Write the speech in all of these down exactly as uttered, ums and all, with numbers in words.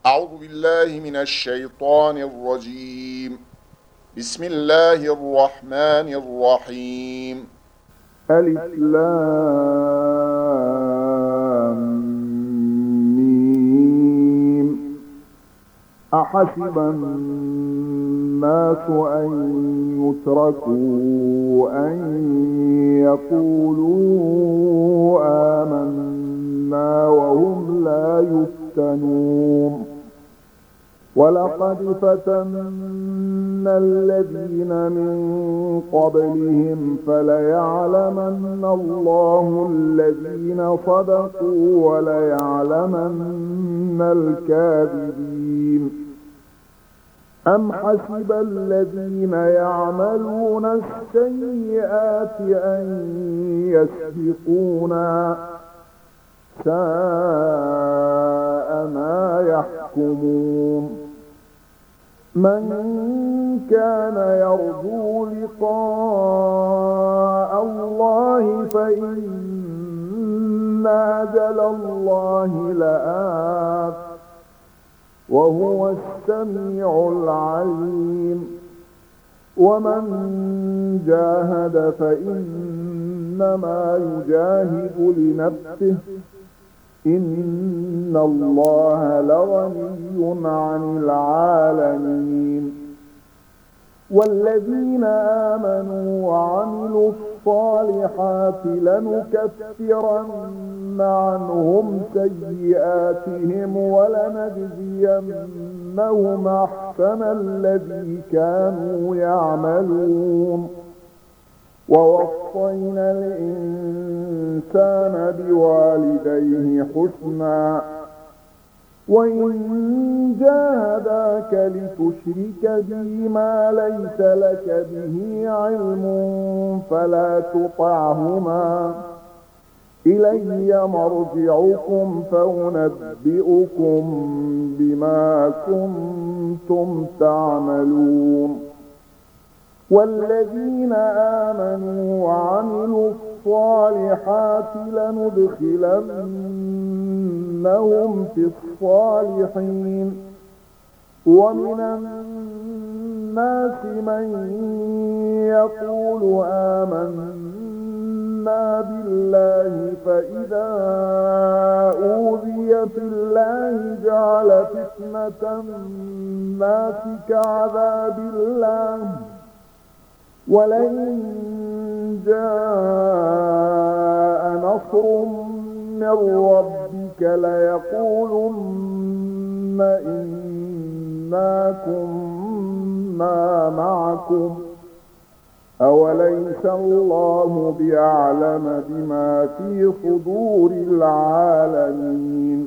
أعوذ بالله من الشيطان الرجيم. بسم الله الرحمن الرحيم. ألف لام ميم. أحسب الناس أن يتركوا أن يقولوا آمنا وهم لا يفتنون. ولقد فتنا الذين من قبلهم فليعلمن الله الذين صدقوا وليعلمن الكاذبين. أم حسب الذين يعملون السيئات أن يسبقونا ساء ما يحكمون. من كان يرجو لقاء الله فإن أجل الله لآت وهو السميع العليم. ومن جاهد فإنما يجاهد لنفسه إن الله لغني عن العالمين. والذين آمنوا وعملوا الصالحات لنكفرن عنهم سيئاتهم ولنجزينهم أحسن الذي كانوا يعملون. ووصينا الإنسان بوالديه حسنا وإن جاهداك لتشرك بي ما ليس لك به علم فلا تطعهما إلي مرجعكم فأنبئكم بما كنتم تعملون. والذين آمنوا وعملوا الصالحات لندخلنهم في الصالحين. ومن الناس من يقول آمنا بالله فإذا أوذي في الله جعل فتنة الناس كعذاب الله ولئن جاء نصر من ربك ليقولن إنا كنا معكم أوليس الله بأعلم بما في صدور العالمين.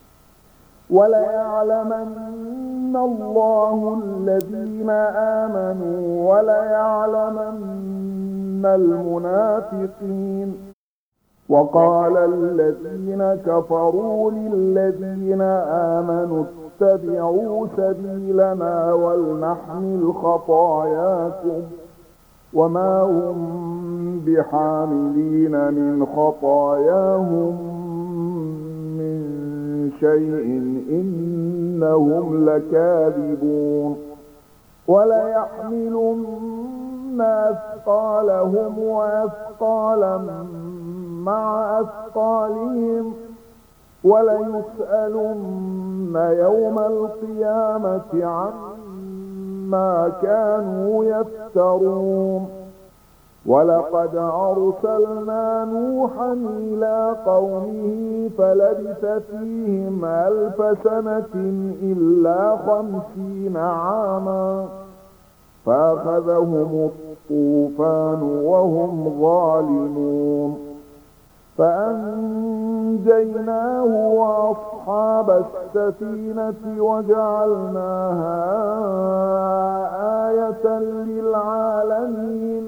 وليعلمن الله الذين آمنوا وليعلمن المنافقين. وقال الذين كفروا للذين آمنوا اتبعوا سبيلنا ولنحمل خطاياكم وما هم بحاملين من خطاياهم من شيء إنهم لكاذبون. وليحملن أثقالهم وأثقالا مع أثقالهم وليسألن يوم القيامة عما كانوا يفترون. ولقد أرسلنا نوحا إلى قومه فلبث فيهم ألف سنة إلا خمسين عاما فأخذهم الطوفان وهم ظالمون فأنجيناه وأصحاب السفينة وجعلناها آية للعالمين.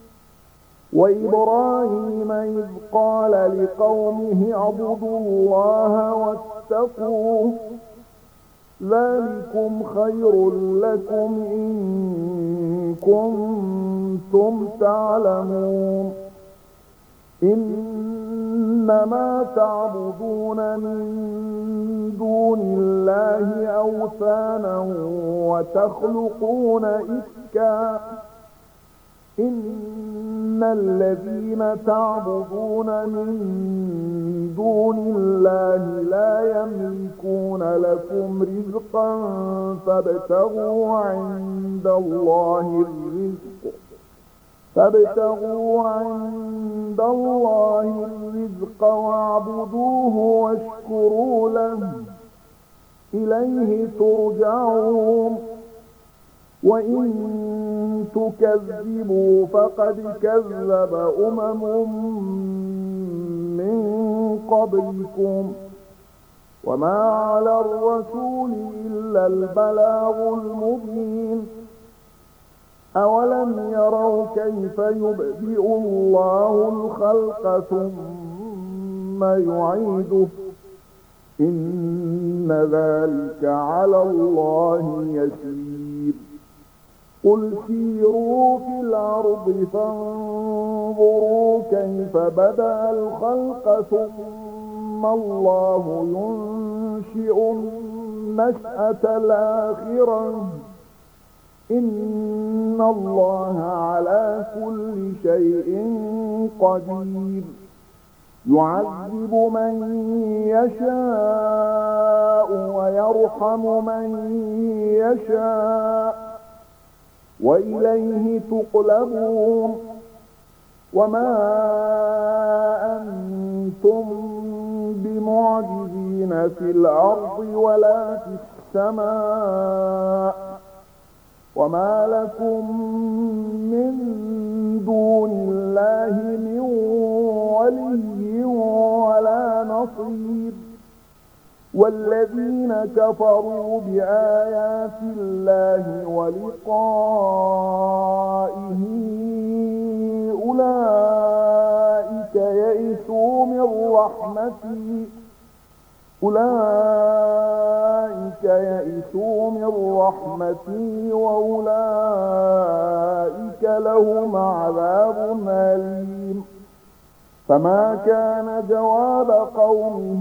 وإبراهيم إذ قال لقومه اعبدوا الله واتقوه ذلكم خير لكم إن كنتم تعلمون. إنما تعبدون من دون الله الله أوثانا وتخلقون إفكا إن الذين تعبدون من دون الله لا يملكون لكم رزقا فابتغوا عند الله الرزق فابتغوا عند الله الرزق واعبدوه واشكروا له إليه ترجعون وإن تكذبوا فقد كذب أمم من قبلكم وما على الرسول إلا البلاغ المبين أولم يروا كيف يبدئ الله الخلق ثم يعيده إن ذلك على الله يسير قل سيروا في الأرض فانظروا كيف بدأ الخلق ثم الله ينشئ النشأة الآخرة إن الله على كل شيء قدير يعذب من يشاء ويرحم من يشاء وإليه تقلبون وما أنتم بمعجزين في الأرض ولا في السماء وما لكم من دون الله من ولي ولا نصير والذين كفروا بآيات الله ولقائه أولئك يئسوا من رحمتي أولئك يئسوا من رحمتي وأولئك لهم عذاب أليم فما كان جواب قومه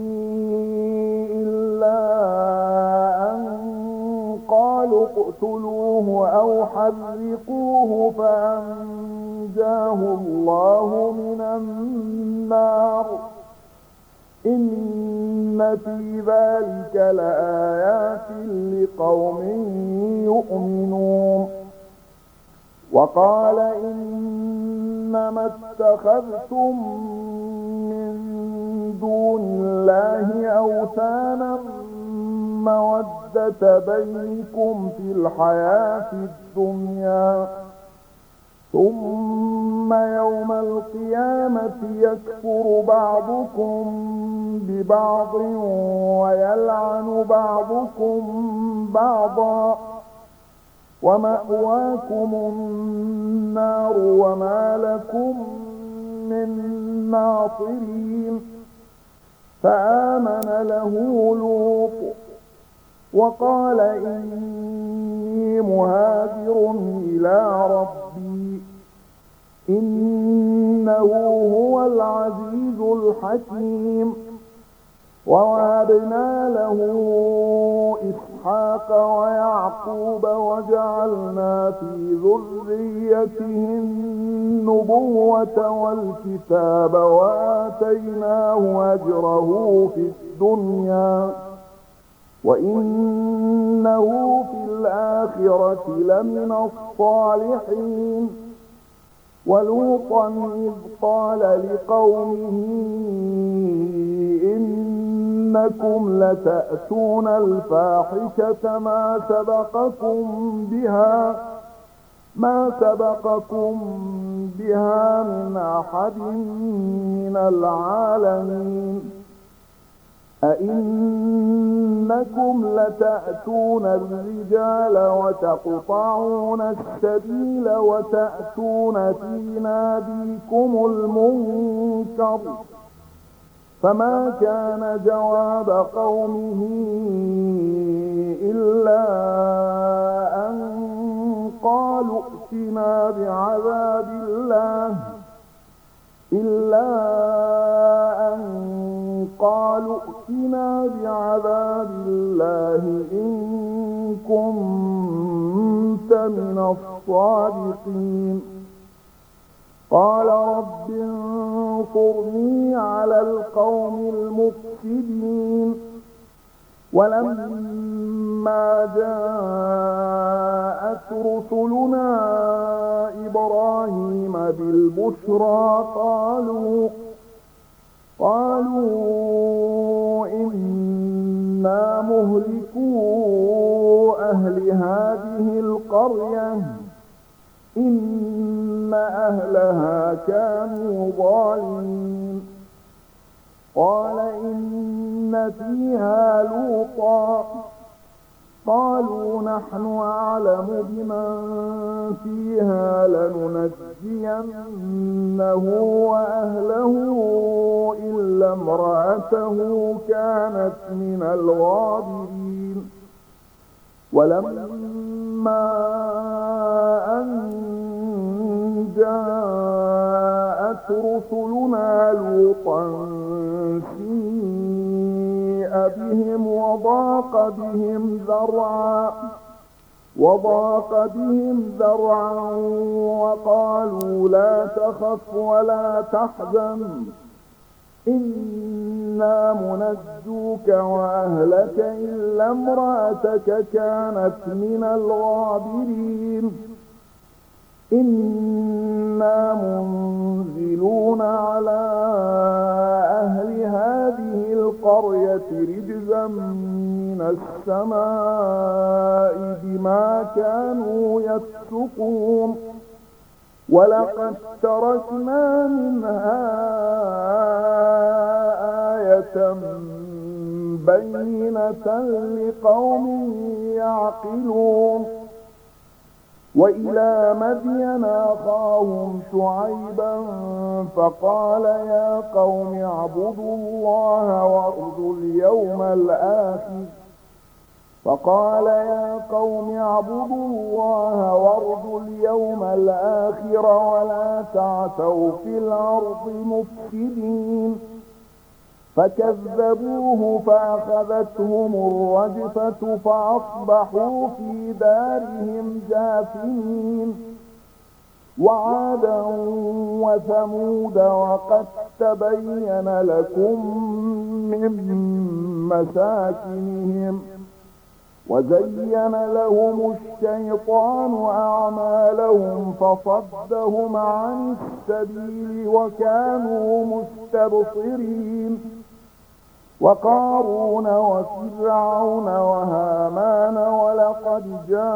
إلا أن قالوا اقتلوه أو حرقوه فأنجاه الله من النار إن في ذلك لآيات لقوم يؤمنون وقال إنما اتخذتم من دون الله أوثانا مودة بينكم في الحياة الدنيا ثم يوم القيامة يكفر بعضكم ببعض ويلعن بعضكم بعضا ومأواكم النار وما لكم من ناصرين فآمن له لوط وقال إني مهاجر إلى ربي إنه هو العزيز الحكيم ووهبنا له إسحاق ويعقوب وجعلنا في ذريته النبوة والكتاب وآتيناه أجره في الدنيا وإنه في الآخرة لمن الصالحين ولوطا إذ قال لقومه إنكم لتأتون الفاحشة ما سبقكم بها ما سبقكم بها من أحد من العالمين أئنكم لتأتون الرجال وتقطعون السبيل وتأتون في ناديكم المنكر فما كان جواب قومه إلا أن قالوا ائتنا بعذاب الله إلا أن قالوا ائتنا بعذاب الله إن كنت من الصادقين قال رب انصرني على القوم المفسدين ولما جاءت رسلنا إبراهيم بالبشرى قالوا قالوا إنا مهلكو أهل هذه القرية إن أهلها كانوا ظالمين قال إن فيها لوطا قالوا نحن أعلم بمن فيها لننجينه وأهله إلا امرأته كانت من الغابرين ولما أن جاءت رسلنا لوطا سيء بهم وضاق بهم ذرعا وضاق بهم ذرعا وقالوا لا تخف ولا تحزن إنا منجوك وأهلك إلا امرأتك كانت من الغابرين إنا منزلون على أهل هذه القرية رجزا من السماء بما كانوا يفسقون ولقد تركنا منها آية بينة لقوم يعقلون وإلى مدين أخاهم شعيبا فقال يا قوم اعبدوا الله وارجوا اليوم الآخر فقال يا قوم اعبدوا الله وارجوا اليوم الآخر ولا تعثوا في الأرض مفسدين فكذبوه فأخذتهم الرجفة فأصبحوا في دارهم جاثمين وعادا وثمود وقد تبين لكم من مساكنهم وزين لهم الشيطان أعمالهم فصدهم عن السبيل وكانوا مستبصرين وقارون وفرعون وهامان ولقد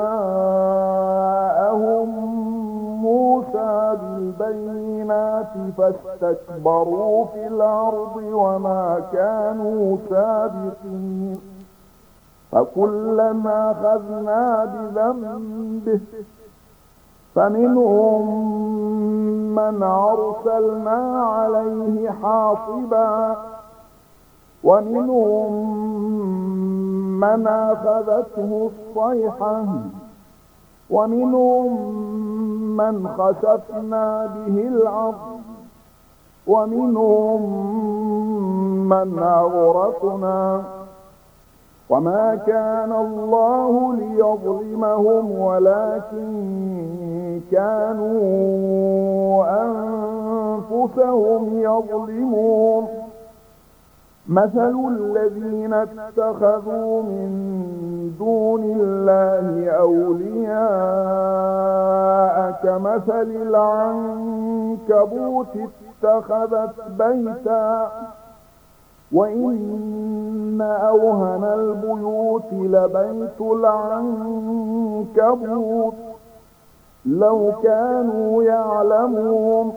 جاءهم موسى بالبينات فاستكبروا في الأرض وما كانوا سابقين فكلما أخذنا بذنبه فمنهم من أرسلنا عليه حاصبا ومنهم من أخذته الصيحة ومنهم من خسفنا به الأرض ومنهم من أغرقنا وما كان الله ليظلمهم ولكن كانوا أنفسهم يظلمون مثل الذين اتخذوا من دون الله أولياء كمثل العنكبوت اتخذت بيتا وإن أوهن البيوت لبيت العنكبوت لو كانوا يعلمون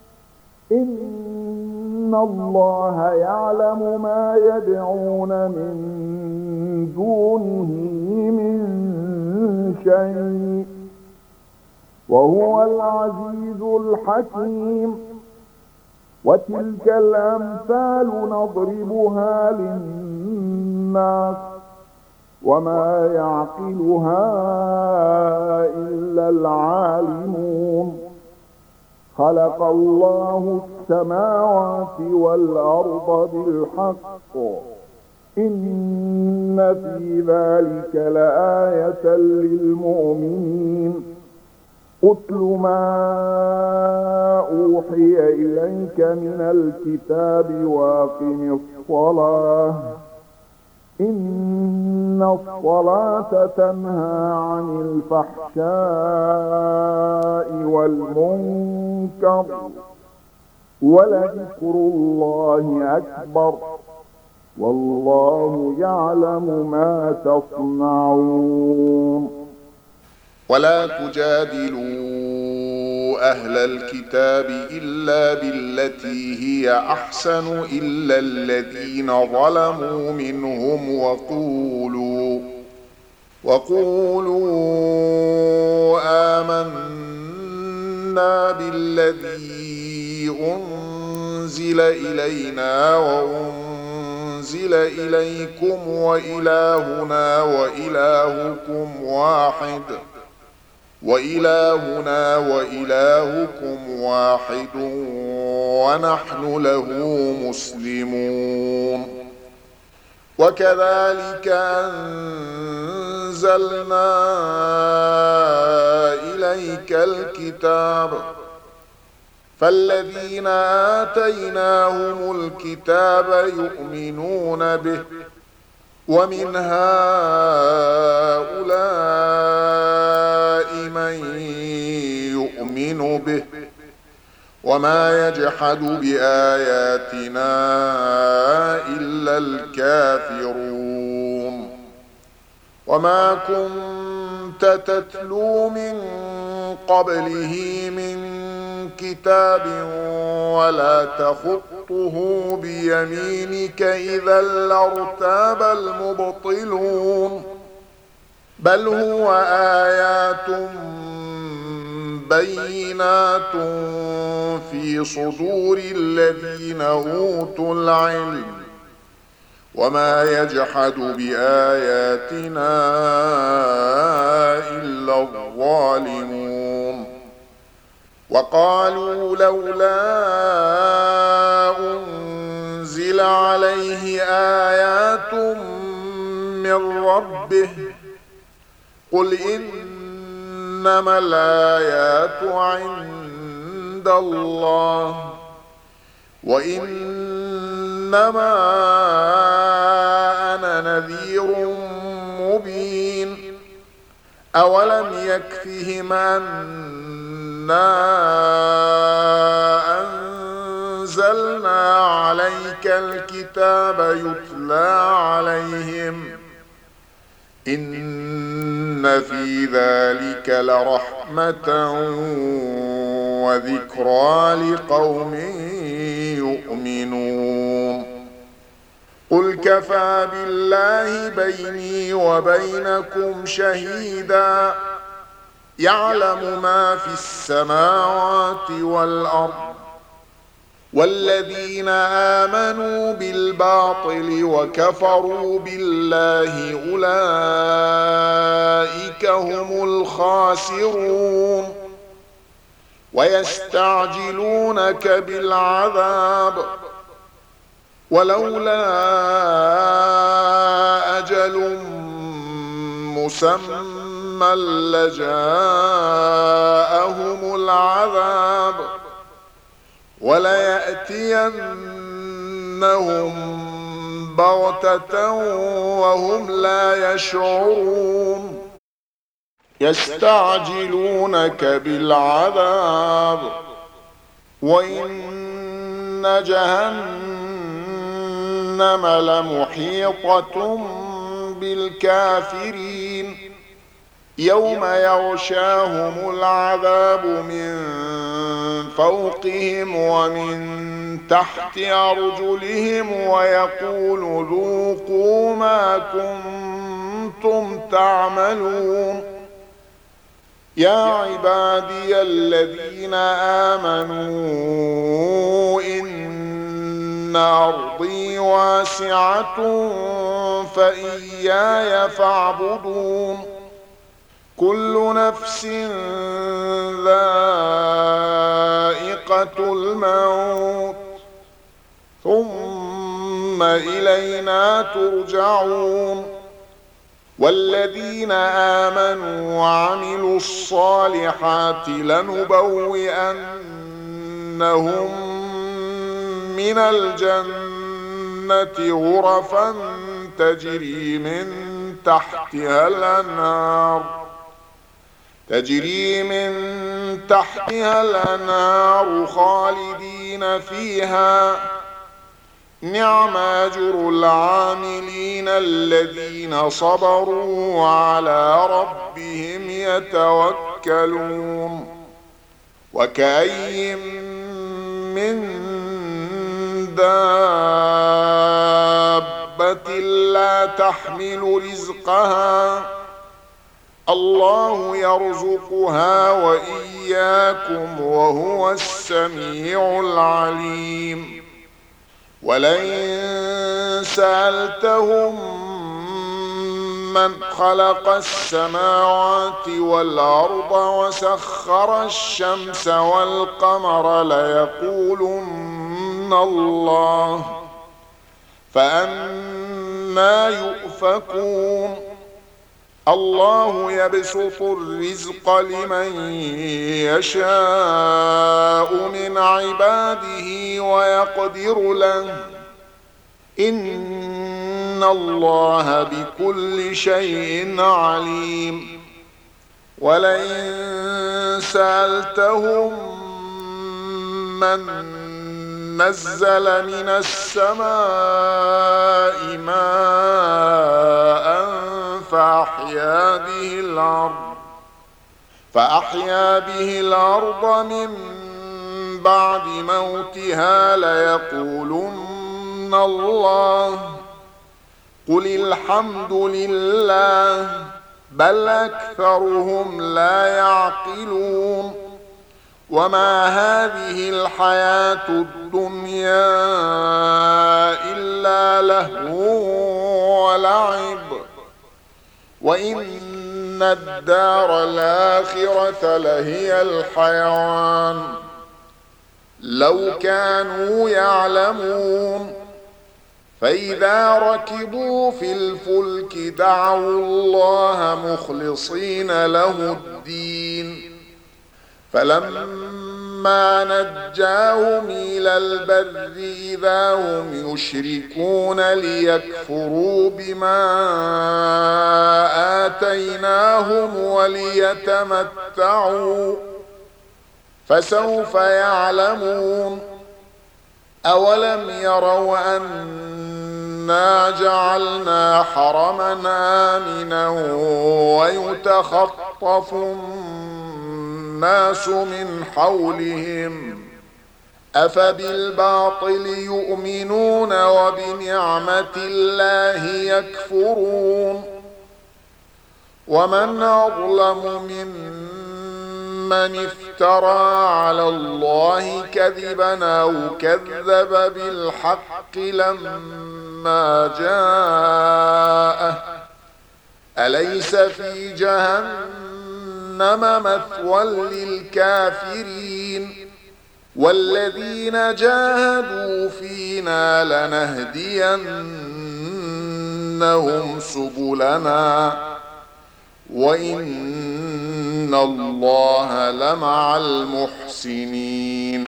إن الله يعلم ما يدعون من دونه من شيء وهو العزيز الحكيم وتلك الأمثال نضربها للناس وما يعقلها إلا العالمون خلق الله السماوات والأرض بالحق إن في ذلك لآية للمؤمنين أتل ما أوحي إليك من الكتاب وأقم الصلاة إن الصلاة تنهى عن الفحشاء والمنكر ولذكر الله أكبر والله يعلم ما تصنعون. ولا تجادلوا أهل الكتاب إلا بالتي هي أحسن إلا الذين ظلموا منهم وقولوا وقولوا آمنا بالذي أنزل إلينا وأنزل إليكم وإلهنا وإلهكم واحد وإلهنا وإلهكم واحد ونحن له مسلمون. وكذلك أنزلنا إليك الكتاب فالذين آتيناهم الكتاب يؤمنون به ومن هؤلاء من يؤمن به وما يجحد بآياتنا إلا الكافرون. وما كنت تتلو من قبله من كتاب ولا تخطه بيمينك إذا لارتاب المبطلون بل هو آيات بينات في صدور الذين أوتوا العلم وما يجحد بآياتنا إلا الظالمون. وقالوا لولا أنزل عليه آيات من ربه قل إنما الآيات عند الله وإنما أنا نذير مبين أولم يكفهم أنا أنزلنا عليك الكتاب يتلى عليهم إن في ذلك لرحمة وذكرى لقوم يؤمنون. قل كفى بالله بيني وبينكم شهيدا يعلم ما في السماوات والأرض والذين آمنوا بالباطل وكفروا بالله أولئك هم الخاسرون. ويستعجلونك بالعذاب ولولا أجل مسمى لجاءهم العذاب وليأتينهم بغتة وهم لا يشعرون. يستعجلونك بالعذاب وإن جهنم لمحيطة بالكافرين يوم يغشاهم العذاب من فوقهم ومن تحت أرجلهم ويقول ذوقوا ما كنتم تعملون. يا عبادي الذين آمنوا إن أرضي واسعة فإياي فاعبدون. كل نفس ذائقة ذائقة الموت ثم إلينا ترجعون. والذين آمنوا وعملوا الصالحات لنبوئنهم من الجنة غرفا تجري من تحتها الأنهار تجري من تحتها الأنهار خالدين فيها. نعم أجر العاملين الذين صبروا وعلى ربهم يتوكلون. وكأي من دابة لا تحمل رزقها الله يرزقها وإياكم وهو السميع العليم. ولئن سألتهم من خلق السماوات والأرض وسخر الشمس والقمر ليقولن الله فأنى يؤفكون. الله يبسط الرزق لمن يشاء من عباده ويقدر له إن الله بكل شيء عليم. ولئن سألتهم من نزل من السماء ماء فأحيا به الأرض فأحيا به الأرض من بعد موتها ليقولن الله قل الحمد لله بل أكثرهم لا يعقلون. وما هذه الحياة الدنيا إلا لهو ولعب وإن الدار الآخرة لهي الحيوان لو كانوا يعلمون. فإذا ركبوا في الفلك دعوا الله مخلصين له الدين فلما نجاهم إلى البر إذا هم يشركون ليكفروا بما آتيناهم وليتمتعوا فسوف يعلمون. أولم يروا أنا جعلنا حرما آمنا ويتخطف الناس من حولهم أفبالباطل يؤمنون وبنعمة الله يكفرون. ومن أظلم ممن افترى على الله كذبا أو كذب بالحق لما جاءه أليس في جهنم مثوى للكافرين. والذين جاهدوا فينا لنهدينهم سبلنا وإن الله لمع المحسنين.